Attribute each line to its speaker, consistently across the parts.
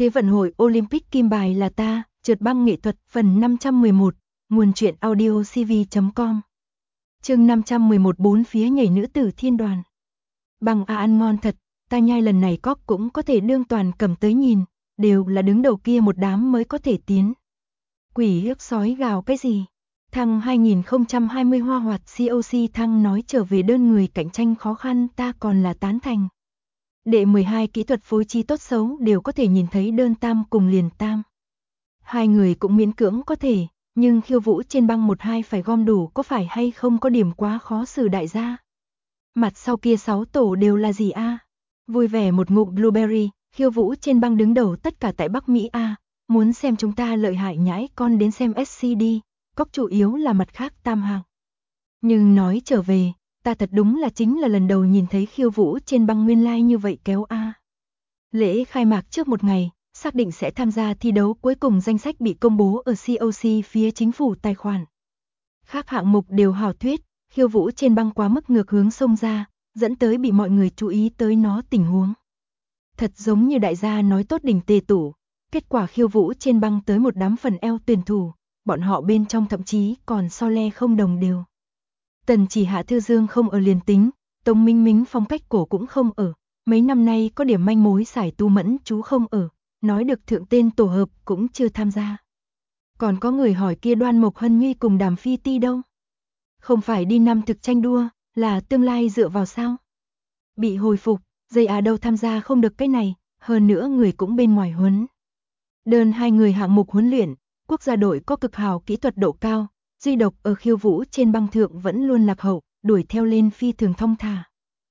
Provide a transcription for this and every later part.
Speaker 1: Thế vận hội Olympic kim bài là ta, trượt băng nghệ thuật phần 511, nguồn truyện audio cv.com. Chương 511 bốn phía nhảy nữ tử thiên đoàn. Băng ăn ngon thật, ta nhai lần này cóc cũng có thể đương toàn cầm tới nhìn, đều là đứng đầu kia một đám mới có thể tiến. Quỷ ước sói gào cái gì? Thăng 2020 hoa hoạt COC thăng nói trở về đơn người cạnh tranh khó khăn ta còn là tán thành. Đệ 12 kỹ thuật phối trí tốt xấu đều có thể nhìn thấy đơn tam cùng liền tam. Hai người cũng miễn cưỡng có thể, nhưng khiêu vũ trên băng 1-2 phải gom đủ có phải hay không có điểm quá khó xử đại gia. Mặt sau kia 6 tổ đều là gì a? Vui vẻ một ngụm blueberry, khiêu vũ trên băng đứng đầu tất cả tại Bắc Mỹ a. Muốn xem chúng ta lợi hại nhãi con đến xem SCD, cóc chủ yếu là mặt khác tam hạng. Nhưng nói trở về, ta thật đúng là chính là lần đầu nhìn thấy khiêu vũ trên băng nguyên lai như vậy kéo a. Lễ khai mạc trước một ngày, xác định sẽ tham gia thi đấu cuối cùng danh sách bị công bố ở COC phía chính phủ tài khoản. Khác hạng mục đều hảo thuyết, khiêu vũ trên băng quá mức ngược hướng xông ra, dẫn tới bị mọi người chú ý tới nó tình huống. Thật giống như đại gia nói tốt đỉnh tề tủ, kết quả khiêu vũ trên băng tới một đám phần eo tuyển thủ, bọn họ bên trong thậm chí còn so le không đồng đều. Tần Chỉ Hạ Thư Dương không ở liền tính, Tống Minh Mính phong cách cổ cũng không ở, mấy năm nay có điểm manh mối Sải Tu Mẫn chú không ở, nói được thượng tên tổ hợp cũng chưa tham gia. Còn có người hỏi kia Đoan Mộc Hân Nhi cùng Đàm Phi Ti đâu? Không phải đi năm thực tranh đua, là tương lai dựa vào sao? Bị hồi phục, dây đâu tham gia không được cái này, hơn nữa người cũng bên ngoài huấn. Đơn hai người hạng mục huấn luyện, quốc gia đội có cực hào kỹ thuật độ cao, duy độc ở khiêu vũ trên băng thượng vẫn luôn lạc hậu, đuổi theo lên phi thường thong thả.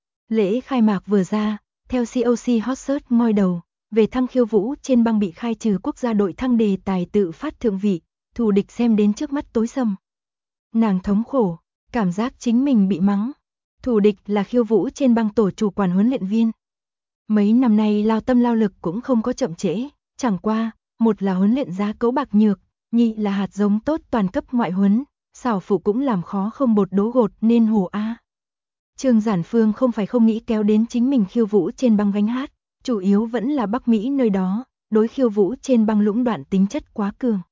Speaker 1: Lễ khai mạc vừa ra, theo COC hot search ngoi đầu, về thăng khiêu vũ trên băng bị khai trừ quốc gia đội thăng đề tài tự phát thượng vị, thù địch xem đến trước mắt tối sầm. Nàng thống khổ, cảm giác chính mình bị mắng. Thù địch là khiêu vũ trên băng tổ chủ quản huấn luyện viên. Mấy năm nay lao tâm lao lực cũng không có chậm trễ, chẳng qua, một là huấn luyện giá cấu bạc nhược, nhị là hạt giống tốt toàn cấp ngoại huấn, xảo phụ cũng làm khó không bột đố gột nên hổ a. Trương Giản Phương không phải không nghĩ kéo đến chính mình khiêu vũ trên băng gánh hát, chủ yếu vẫn là Bắc Mỹ nơi đó, đối khiêu vũ trên băng lũng đoạn tính chất quá cường.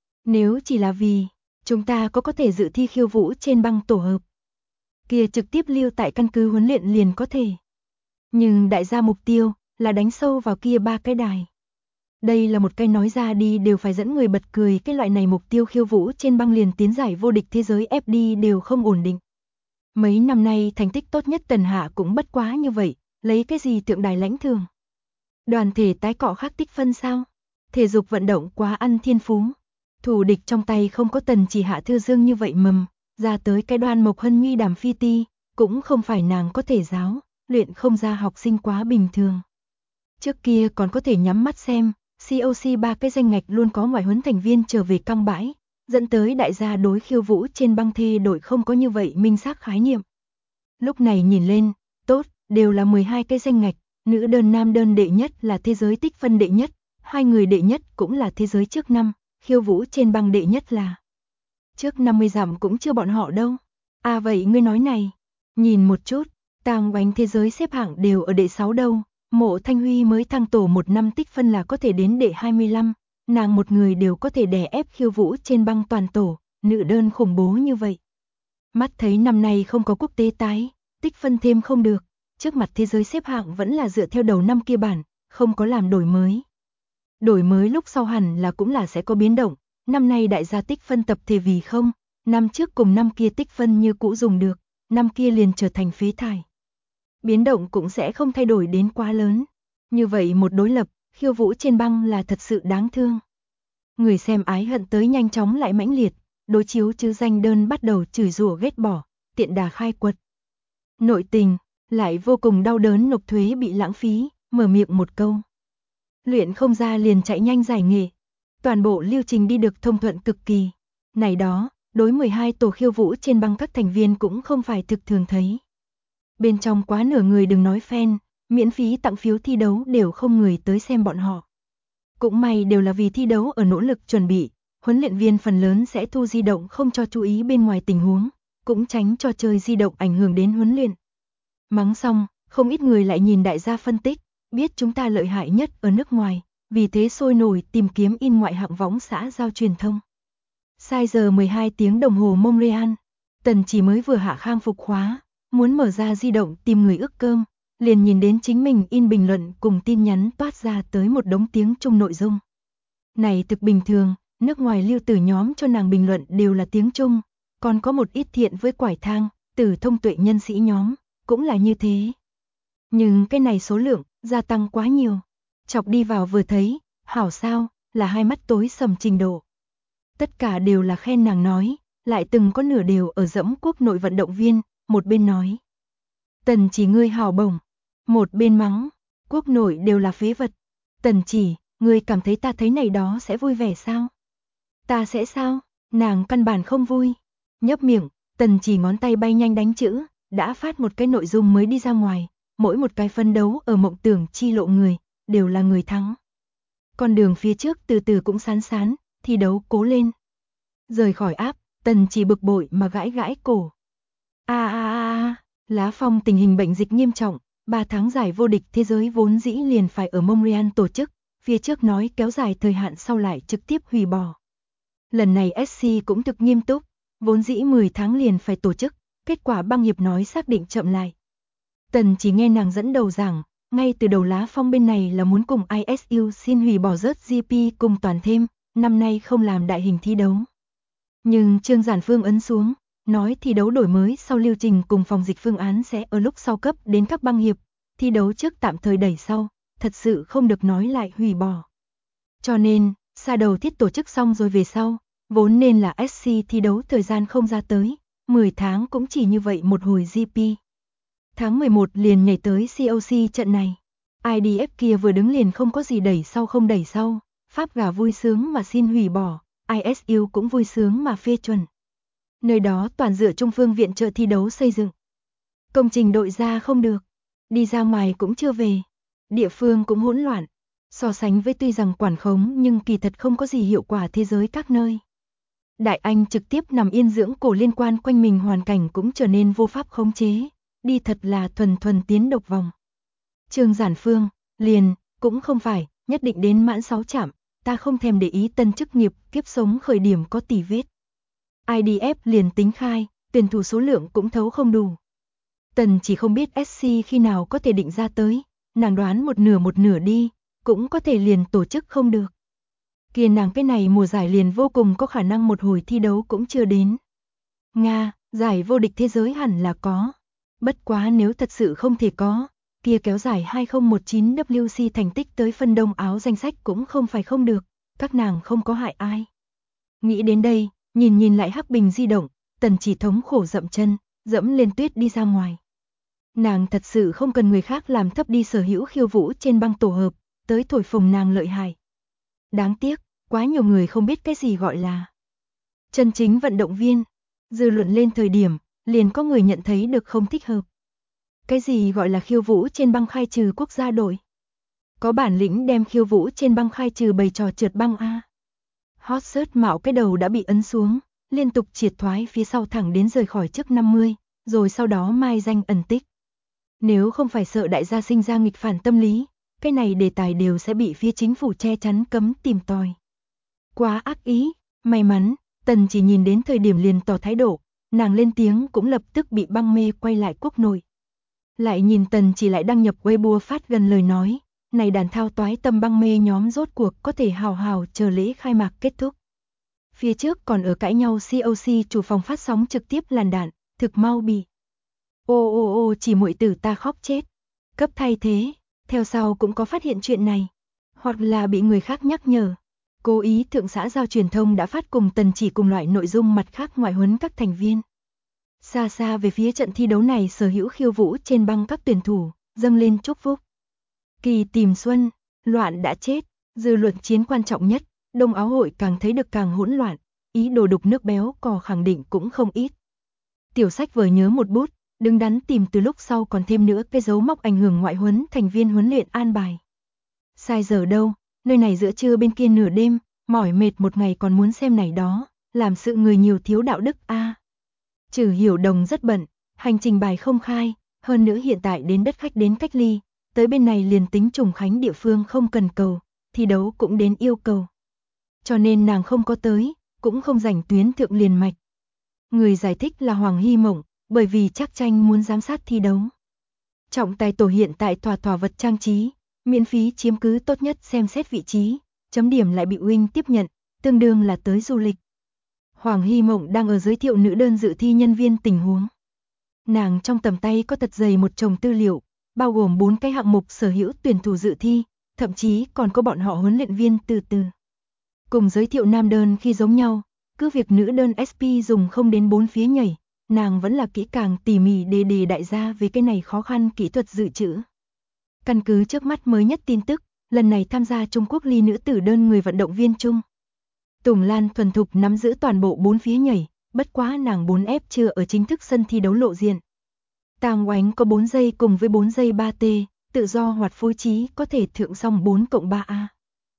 Speaker 1: Nếu chỉ là vì chúng ta có thể dự thi khiêu vũ trên băng tổ hợp, kia trực tiếp lưu tại căn cứ huấn luyện liền có thể. Nhưng đại gia mục tiêu là đánh sâu vào kia ba cái đài. Đây là một cái nói ra đi đều phải dẫn người bật cười, cái loại này mục tiêu khiêu vũ trên băng liền tiến giải vô địch thế giới FD đều không ổn định. Mấy năm nay thành tích tốt nhất Tần Hạ cũng bất quá như vậy, lấy cái gì thượng đài lãnh thường. Đoàn thể tái cọ khác tích phân sao? Thể dục vận động quá ăn thiên phú. Thủ địch trong tay không có Tần Chỉ Hạ Thư Dương như vậy mầm, ra tới cái Đoan Mộc Hân Nhi Đàm Phi Ti, cũng không phải nàng có thể giáo, luyện không ra học sinh quá bình thường. Trước kia còn có thể nhắm mắt xem, COC 3 cái danh ngạch luôn có ngoại huấn thành viên trở về căng bãi, dẫn tới đại gia đối khiêu vũ trên băng thê đội không có như vậy minh xác khái niệm. Lúc này nhìn lên, tốt, đều là 12 cái danh ngạch, nữ đơn nam đơn đệ nhất là thế giới tích phân đệ nhất, hai người đệ nhất cũng là thế giới trước năm, khiêu vũ trên băng đệ nhất là trước 50 dặm cũng chưa bọn họ đâu. À vậy ngươi nói này, nhìn một chút, Tàng Oánh thế giới xếp hạng đều ở đệ 6 đâu. Mộ Thanh Huy mới thăng tổ một năm tích phân là có thể đến đệ 25, nàng một người đều có thể đè ép khiêu vũ trên băng toàn tổ, nữ đơn khủng bố như vậy. Mắt thấy năm nay không có quốc tế tái, tích phân thêm không được, trước mặt thế giới xếp hạng vẫn là dựa theo đầu năm kia bản, không có làm đổi mới. Đổi mới lúc sau hẳn là cũng là sẽ có biến động, năm nay đại gia tích phân tập thể vì không, năm trước cùng năm kia tích phân như cũ dùng được, năm kia liền trở thành phế thải. Biến động cũng sẽ không thay đổi đến quá lớn. Như vậy một đối lập, khiêu vũ trên băng là thật sự đáng thương. Người xem ái hận tới nhanh chóng lại mãnh liệt, đối chiếu chứ danh đơn bắt đầu chửi rủa ghét bỏ, tiện đà khai quật. Nội tình, lại vô cùng đau đớn nộp thuế bị lãng phí, mở miệng một câu. Luyện không ra liền chạy nhanh giải nghệ. Toàn bộ lưu trình đi được thông thuận cực kỳ. Này đó, đối 12 tổ khiêu vũ trên băng các thành viên cũng không phải thực thường thấy. Bên trong quá nửa người đừng nói fan, miễn phí tặng phiếu thi đấu đều không người tới xem bọn họ. Cũng may đều là vì thi đấu ở nỗ lực chuẩn bị, huấn luyện viên phần lớn sẽ thu di động không cho chú ý bên ngoài tình huống, cũng tránh cho chơi di động ảnh hưởng đến huấn luyện. Mắng xong, không ít người lại nhìn đại gia phân tích, biết chúng ta lợi hại nhất ở nước ngoài, vì thế sôi nổi tìm kiếm in ngoại hạng võng xã giao truyền thông. Sai giờ 12 tiếng đồng hồ Montreal, Tần chỉ mới vừa hạ khang phục khóa, muốn mở ra di động tìm người ước cơm, liền nhìn đến chính mình in bình luận cùng tin nhắn toát ra tới một đống tiếng Trung nội dung. Này thực bình thường, nước ngoài lưu tử nhóm cho nàng bình luận đều là tiếng Trung, còn có một ít thiện với quải thang, từ thông tuệ nhân sĩ nhóm, cũng là như thế. Nhưng cái này số lượng, gia tăng quá nhiều. Chọc đi vào vừa thấy, hảo sao, là hai mắt tối sầm trình độ. Tất cả đều là khen nàng nói, lại từng có nửa đều ở dẫm quốc nội vận động viên, một bên nói. Tần chỉ ngươi hào bổng, một bên mắng, quốc nội đều là phế vật. Tần chỉ, ngươi cảm thấy ta thấy này đó sẽ vui vẻ sao? Ta sẽ sao? Nàng căn bản không vui. Nhấp miệng, Tần chỉ ngón tay bay nhanh đánh chữ, đã phát một cái nội dung mới đi ra ngoài, mỗi một cái phân đấu ở mộng tưởng chi lộ người, đều là người thắng. Con đường phía trước từ từ cũng sán sán, thi đấu cố lên. Rời khỏi áp, Tần chỉ bực bội mà gãi gãi cổ. Lá Phong tình hình bệnh dịch nghiêm trọng, 3 tháng giải vô địch thế giới vốn dĩ liền phải ở Montreal tổ chức, phía trước nói kéo dài thời hạn sau lại trực tiếp hủy bỏ. Lần này SC cũng thực nghiêm túc, vốn dĩ 10 tháng liền phải tổ chức, kết quả băng hiệp nói xác định chậm lại. Tần chỉ nghe nàng dẫn đầu giảng, ngay từ đầu Lá Phong bên này là muốn cùng ISU xin hủy bỏ rớt GP cùng toàn thêm, năm nay không làm đại hình thi đấu. Nhưng Trương Giản Phương ấn xuống, nói thi đấu đổi mới sau lưu trình cùng phòng dịch phương án sẽ ở lúc sau cấp đến các băng hiệp, thi đấu trước tạm thời đẩy sau, thật sự không được nói lại hủy bỏ. Cho nên, xa đầu thiết tổ chức xong rồi về sau, vốn nên là SC thi đấu thời gian không ra tới, 10 tháng cũng chỉ như vậy một hồi GP. Tháng 11 liền nhảy tới COC trận này. IDF kia vừa đứng liền không có gì đẩy sau không đẩy sau, Pháp gà vui sướng mà xin hủy bỏ, ISU cũng vui sướng mà phê chuẩn. Nơi đó toàn dựa Trung phương viện trợ thi đấu xây dựng. Công trình đội ra không được, đi ra ngoài cũng chưa về, địa phương cũng hỗn loạn. So sánh với tuy rằng quản khống nhưng kỳ thật không có gì hiệu quả thế giới các nơi. Đại Anh trực tiếp nằm yên dưỡng cổ liên quan quanh mình hoàn cảnh cũng trở nên vô pháp khống chế, đi thật là thuần tiến độc vòng. Trương Giản Phương, liền, cũng không phải, nhất định đến mãn 6 trạm, ta không thèm để ý tân chức nghiệp, kiếp sống khởi điểm có tỉ vết. IDF liền tính khai, tuyển thủ số lượng cũng thấu không đủ. Tần chỉ không biết SC khi nào có thể định ra tới, nàng đoán một nửa đi, cũng có thể liền tổ chức không được. Kia nàng cái này mùa giải liền vô cùng có khả năng một hồi thi đấu cũng chưa đến. Nga, giải vô địch thế giới hẳn là có. Bất quá nếu thật sự không thể có, kia kéo giải 2019 WC thành tích tới phân đông áo danh sách cũng không phải không được, các nàng không có hại ai. Nghĩ đến đây, nhìn lại Hắc Bình di động, Tần chỉ thống khổ dậm chân, dẫm lên tuyết đi ra ngoài. Nàng thật sự không cần người khác làm thấp đi sở hữu khiêu vũ trên băng tổ hợp, tới thổi phồng nàng lợi hại. Đáng tiếc, quá nhiều người không biết cái gì gọi là chân chính vận động viên. Dư luận lên thời điểm, liền có người nhận thấy được không thích hợp. Cái gì gọi là khiêu vũ trên băng khai trừ quốc gia đội? Có bản lĩnh đem khiêu vũ trên băng khai trừ bày trò trượt băng a. Hot search mạo cái đầu đã bị ấn xuống, liên tục triệt thoái phía sau thẳng đến rời khỏi trước 50, rồi sau đó mai danh ẩn tích. Nếu không phải sợ đại gia sinh ra nghịch phản tâm lý, cái này đề tài đều sẽ bị phía chính phủ che chắn cấm tìm tòi. Quá ác ý, may mắn, Tần chỉ nhìn đến thời điểm liền tỏ thái độ, nàng lên tiếng cũng lập tức bị băng mê quay lại quốc nội. Lại nhìn Tần chỉ lại đăng nhập Weibo phát gần lời nói, này đàn thao toái tâm băng mê nhóm rốt cuộc có thể hào hào chờ lễ khai mạc kết thúc. Phía trước còn ở cãi nhau COC chủ phòng phát sóng trực tiếp làn đạn, thực mau bị. Ô chỉ muội tử ta khóc chết. Cấp thay thế, theo sau cũng có phát hiện chuyện này, hoặc là bị người khác nhắc nhở. Cố ý thượng xã giao truyền thông đã phát cùng Tần chỉ cùng loại nội dung mặt khác ngoại huấn các thành viên. Xa xa về phía trận thi đấu này sở hữu khiêu vũ trên băng các tuyển thủ, dâng lên chúc phúc. Kỳ tìm xuân, loạn đã chết, dư luận chiến quan trọng nhất, Đông Áo hội càng thấy được càng hỗn loạn, ý đồ đục nước béo cò khẳng định cũng không ít. Tiểu sách vở nhớ một bút, đứng đắn tìm từ lúc sau còn thêm nữa cái dấu mốc ảnh hưởng ngoại huấn thành viên huấn luyện an bài. Sai giờ đâu, nơi này giữa trưa bên kia nửa đêm, mỏi mệt một ngày còn muốn xem này đó, làm sự người nhiều thiếu đạo đức a. Trừ Hiểu Đồng rất bận, hành trình bài không khai, hơn nữa hiện tại đến đất khách đến cách ly, tới bên này liền tính trùng khánh địa phương không cần cầu, thi đấu cũng đến yêu cầu. Cho nên nàng không có tới, cũng không giành tuyến thượng liền mạch. Người giải thích là Hoàng Hy Mộng, bởi vì Trác Tranh muốn giám sát thi đấu. Trọng tài tổ hiện tại thỏa vật trang trí, miễn phí chiếm cứ tốt nhất xem xét vị trí, chấm điểm lại bị Wing tiếp nhận, tương đương là tới du lịch. Hoàng Hy Mộng đang ở giới thiệu nữ đơn dự thi nhân viên tình huống. Nàng trong tầm tay có thật dày một chồng tư liệu, bao gồm 4 cái hạng mục sở hữu tuyển thủ dự thi, thậm chí còn có bọn họ huấn luyện viên từ. Cùng giới thiệu nam đơn khi giống nhau, cứ việc nữ đơn SP dùng không đến 4 phía nhảy, nàng vẫn là kỹ càng tỉ mỉ đề đại gia về cái này khó khăn kỹ thuật dự trữ. Căn cứ trước mắt mới nhất tin tức, lần này tham gia Trung Quốc ly nữ tử đơn người vận động viên Trung Tùng Lan thuần thục nắm giữ toàn bộ 4 phía nhảy, bất quá nàng 4F chưa ở chính thức sân thi đấu lộ diện. Tang Oánh có 4 giây cùng với 4 giây 3T, tự do hoạt phối trí có thể thượng song 4+3A.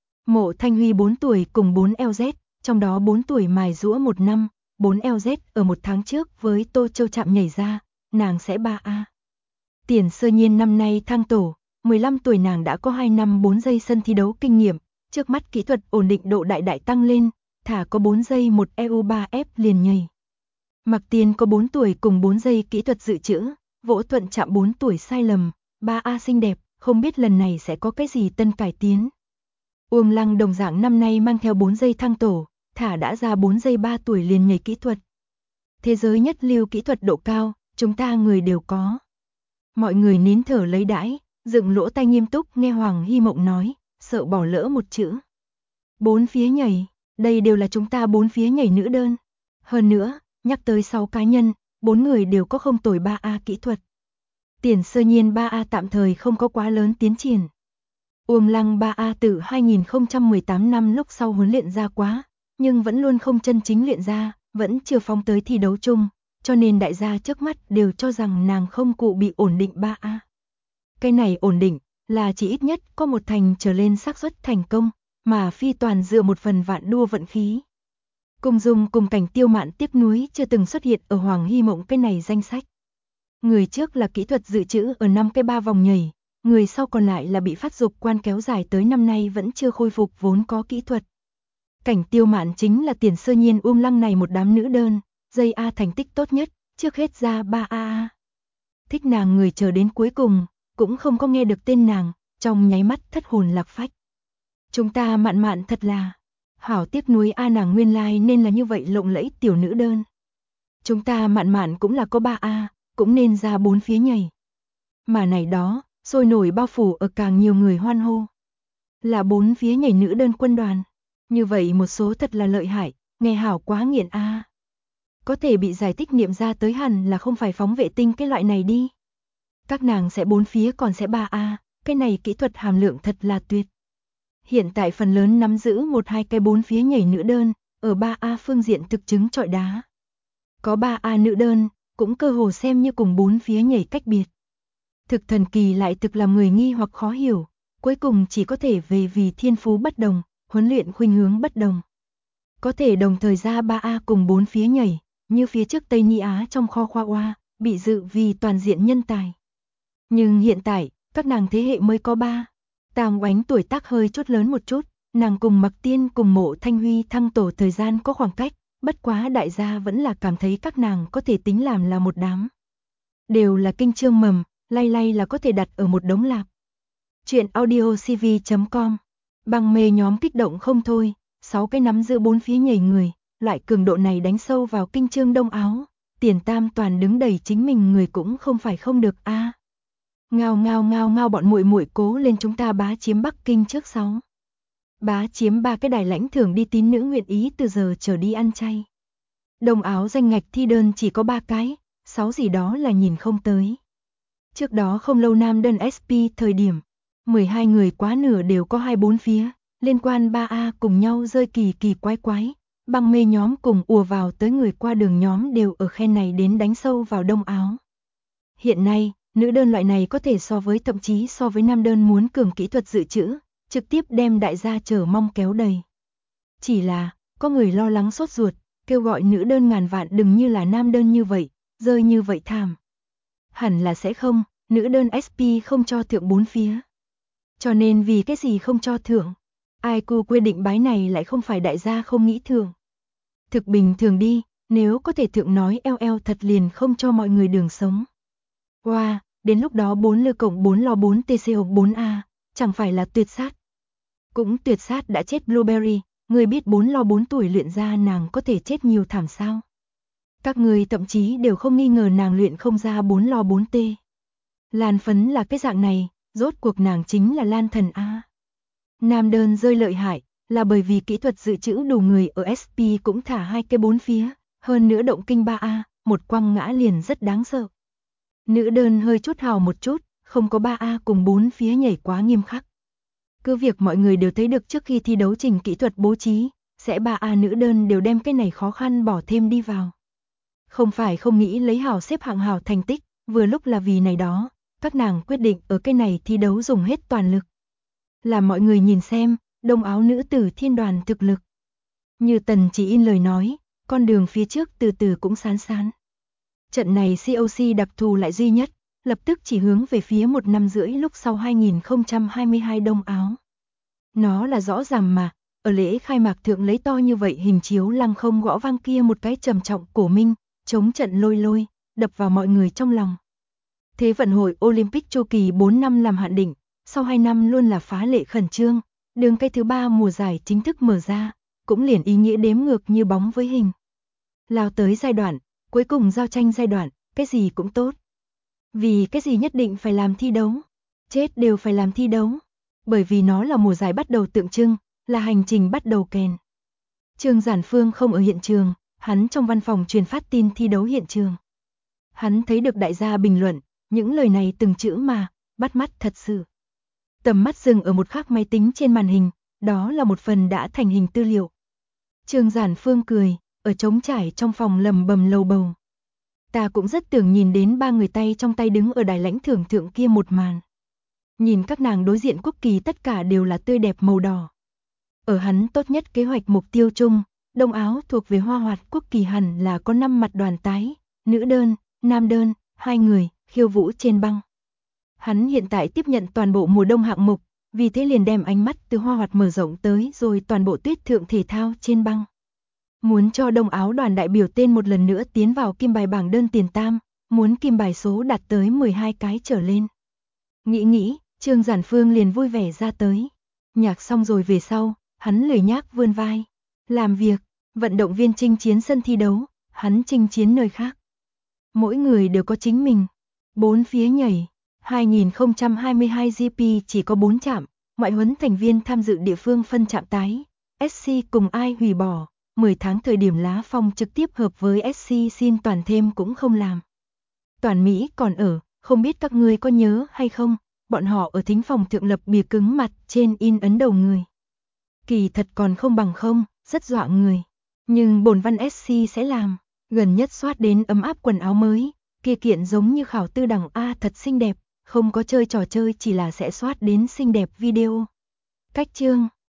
Speaker 1: Mộ Thanh Huy 4 tuổi cùng 4 LZ, trong đó 4 tuổi mài giũa 1 năm, 4 LZ ở 1 tháng trước với Tô Châu Trạm nhảy ra, nàng sẽ 3A. Tiền Sơ Nhiên năm nay thăng tổ, 15 tuổi nàng đã có 2 năm 4 giây sân thi đấu kinh nghiệm, trước mắt kỹ thuật ổn định độ đại tăng lên, thả có 4 giây 1 EU3F liền nhảy. Mạc Tiên có 4 tuổi cùng 4 giây kỹ thuật dự trữ, Vỗ Thuận Trạm 4 tuổi sai lầm, 3A xinh đẹp, không biết lần này sẽ có cái gì tân cải tiến. Uông Lăng đồng dạng năm nay mang theo 4 giây thăng tổ, thả đã ra 4 giây 3 tuổi liền nhảy kỹ thuật. Thế giới nhất lưu kỹ thuật độ cao, chúng ta người đều có. Mọi người nín thở lấy đãi, dựng lỗ tai nghiêm túc nghe Hoàng Hy Mộng nói, sợ bỏ lỡ một chữ. 4 phía nhảy, đây đều là chúng ta 4 phía nhảy nữ đơn. Hơn nữa, nhắc tới 6 cá nhân, 4 người đều có không tồi 3A kỹ thuật. Tiền Sơ Nhiên 3A tạm thời không có quá lớn tiến triển. Uông Lăng 3A từ 2018 năm lúc sau huấn luyện ra quá, nhưng vẫn luôn không chân chính luyện ra, vẫn chưa phóng tới thi đấu chung, cho nên đại gia trước mắt đều cho rằng nàng không cụ bị ổn định 3A. Cái này ổn định là chỉ ít nhất có 1 thành trở lên xác suất thành công, mà phi toàn dựa một phần vạn đua vận khí. Cung Dung cùng Cảnh Tiêu Mạn tiếc nuối chưa từng xuất hiện ở Hoàng Hy Mộng cái này danh sách. Người trước là kỹ thuật dự trữ ở 5 cái 3 vòng nhảy, người sau còn lại là bị phát dục quan kéo dài tới năm nay vẫn chưa khôi phục vốn có kỹ thuật. Cảnh Tiêu Mạn chính là Tiền Sơ Nhiên Uông Lăng này một đám nữ đơn, dây A thành tích tốt nhất, trước hết ra 3A. Thích nàng người chờ đến cuối cùng, cũng không có nghe được tên nàng, trong nháy mắt thất hồn lạc phách. Chúng ta Mạn Mạn thật là hảo tiếc nuối A, nàng nguyên lai nên là như vậy lộng lẫy tiểu nữ đơn. Chúng ta Mạn Mạn cũng là có 3A, cũng nên ra 4 phía nhảy. Mà này đó, sôi nổi bao phủ ở càng nhiều người hoan hô. Là 4 phía nhảy nữ đơn quân đoàn. Như vậy một số thật là lợi hại, nghe hảo quá nghiện A. Có thể bị giải thích niệm ra tới hẳn là không phải phóng vệ tinh cái loại này đi. Các nàng sẽ 4 phía còn sẽ 3A, cái này kỹ thuật hàm lượng thật là tuyệt. Hiện tại phần lớn nắm giữ 1-2 cái 4 phía nhảy nữ đơn, ở 3A phương diện thực chứng trọi đá. Có 3A nữ đơn, cũng cơ hồ xem như cùng 4 phía nhảy cách biệt. Thực thần kỳ lại thực làm người nghi hoặc khó hiểu, cuối cùng chỉ có thể về vì thiên phú bất đồng, huấn luyện khuynh hướng bất đồng. Có thể đồng thời ra 3A cùng 4 phía nhảy, như phía trước Tây Ni Á trong kho khoa oa, bị dự vì toàn diện nhân tài. Nhưng hiện tại, các nàng thế hệ mới có 3. Tang Oánh tuổi tác hơi chút lớn một chút, nàng cùng Mạc Tiên cùng Mộ Thanh Huy thăng tổ thời gian có khoảng cách, bất quá đại gia vẫn là cảm thấy các nàng có thể tính làm là một đám. Đều là kinh chương mầm, lay là có thể đặt ở một đống lạp. Chuyện audiocv.com. Băng mê nhóm kích động không thôi, 6 cái nắm giữ 4 phía nhảy người, loại cường độ này đánh sâu vào kinh chương Đông Áo, Tiền Tam toàn đứng đầy chính mình người cũng không phải không được a. Ngao bọn muội muội cố lên, chúng ta bá chiếm Bắc Kinh trước 6. Bá chiếm 3 cái đài lãnh thưởng đi, tín nữ nguyện ý từ giờ trở đi ăn chay. Đông Áo danh ngạch thi đơn chỉ có 3 cái, 6 gì đó là nhìn không tới. Trước đó không lâu nam đơn SP thời điểm, 12 người quá nửa đều có 2-4 phía, liên quan 3A cùng nhau rơi kỳ quái. Băng mê nhóm cùng ùa vào tới người qua đường nhóm đều ở khen này đến đánh sâu vào Đông Áo. Hiện nay, nữ đơn loại này có thể so với thậm chí so với nam đơn muốn cường kỹ thuật dự trữ, trực tiếp đem đại gia chờ mong kéo đầy. Chỉ là, có người lo lắng sốt ruột, kêu gọi nữ đơn ngàn vạn đừng như là nam đơn như vậy, rơi như vậy thảm. Hẳn là sẽ không, nữ đơn SP không cho thượng 4 phía. Cho nên vì cái gì không cho thượng? Ai cu quy định bái này lại không phải đại gia không nghĩ thường. Thực bình thường đi, nếu có thể thượng nói eo thật liền không cho mọi người đường sống. Wow, đến lúc đó 4 lư cộng 4 lò 4 TCO 4A, chẳng phải là tuyệt sát. Cũng tuyệt sát đã chết Blueberry, người biết 4 lò 4 tuổi luyện ra nàng có thể chết nhiều thảm sao. Các người thậm chí đều không nghi ngờ nàng luyện không ra 4 lò 4T. Lan phấn là cái dạng này, rốt cuộc nàng chính là Lan thần A. Nam đơn rơi lợi hại, là bởi vì kỹ thuật dự trữ đủ người ở SP cũng thả 2 cái 4 phía, hơn nữa động kinh 3A, một quăng ngã liền rất đáng sợ. Nữ đơn hơi chút hào một chút, không có 3A cùng 4 phía nhảy quá nghiêm khắc. Cứ việc mọi người đều thấy được trước khi thi đấu trình kỹ thuật bố trí, sẽ 3A nữ đơn đều đem cái này khó khăn bỏ thêm đi vào. Không phải không nghĩ lấy hào xếp hạng hào thành tích, vừa lúc là vì này đó, các nàng quyết định ở cái này thi đấu dùng hết toàn lực. Làm mọi người nhìn xem, đông áo nữ tử thiên đoàn thực lực. Như Tần Chỉ In lời nói, con đường phía trước từ từ cũng sán sán. Trận này COC đặc thù lại duy nhất, lập tức chỉ hướng về phía 1 năm rưỡi lúc sau 2022 đông áo. Nó là rõ ràng mà, ở lễ khai mạc thượng lấy to như vậy hình chiếu lăng không gõ vang kia một cái trầm trọng cổ minh, chống trận lôi, đập vào mọi người trong lòng. Thế vận hội Olympic chu kỳ 4 năm làm hạn định, sau 2 năm luôn là phá lệ khẩn trương, đường cái thứ 3 mùa giải chính thức mở ra, cũng liền ý nghĩa đếm ngược như bóng với hình. Lao tới giai đoạn, cuối cùng giao tranh giai đoạn, cái gì cũng tốt. Vì cái gì nhất định phải làm thi đấu, chết đều phải làm thi đấu, bởi vì nó là mùa giải bắt đầu tượng trưng, là hành trình bắt đầu kèn. Trương Giản Phương không ở hiện trường, hắn trong văn phòng truyền phát tin thi đấu hiện trường. Hắn thấy được đại gia bình luận, những lời này từng chữ mà, bắt mắt thật sự. Tầm mắt dừng ở một khắc máy tính trên màn hình, đó là một phần đã thành hình tư liệu. Trương Giản Phương cười, ở trống trải trong phòng lầm bầm lầu bầu. Ta cũng rất tưởng nhìn đến 3 người tay trong tay đứng ở đài lãnh thưởng thượng kia một màn. Nhìn các nàng đối diện quốc kỳ tất cả đều là tươi đẹp màu đỏ. Ở hắn tốt nhất kế hoạch mục tiêu chung, đông áo thuộc về hoa hoạt quốc kỳ hẳn là có 5 mặt đoàn tái, nữ đơn, nam đơn, 2 người, khiêu vũ trên băng. Hắn hiện tại tiếp nhận toàn bộ mùa đông hạng mục, vì thế liền đem ánh mắt từ hoa hoạt mở rộng tới rồi toàn bộ tuyết thượng thể thao trên băng. Muốn cho đông áo đoàn đại biểu tên một lần nữa tiến vào kim bài bảng đơn tiền tam, muốn kim bài số đạt tới 12 cái trở lên. Nghĩ, Trương Giản Phương liền vui vẻ ra tới. Nhạc xong rồi về sau, hắn lười nhác vươn vai. Làm việc, vận động viên chinh chiến sân thi đấu, hắn chinh chiến nơi khác. Mỗi người đều có chính mình. 4 phía nhảy, 2022 GP chỉ có 4 trạm, mọi huấn thành viên tham dự địa phương phân trạm tái. SC cùng ai hủy bỏ, 10 tháng thời điểm Lá Phong trực tiếp hợp với SC xin toàn thêm cũng không làm. Toàn Mỹ còn ở, không biết các ngươi có nhớ hay không, bọn họ ở thính phòng thượng lập bìa cứng mặt trên in ấn đầu người. Kỳ thật còn không bằng không, rất dọa người. Nhưng bổn văn SC sẽ làm, gần nhất soát đến ấm áp quần áo mới, kia kiện giống như khảo tư đẳng A thật xinh đẹp, không có chơi trò chơi chỉ là sẽ soát đến xinh đẹp video. Cách chương